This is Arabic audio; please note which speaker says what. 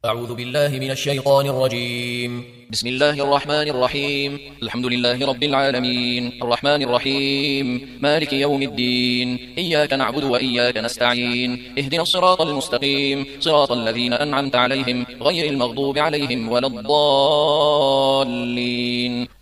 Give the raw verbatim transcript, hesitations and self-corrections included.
Speaker 1: أعوذ بالله من الشيطان الرجيم.
Speaker 2: بسم الله الرحمن الرحيم. الحمد لله رب العالمين الرحمن الرحيم مالك يوم الدين. إياك نعبد وإياك نستعين. اهدنا الصراط المستقيم صراط الذين أنعمت عليهم غير المغضوب عليهم ولا الضالين.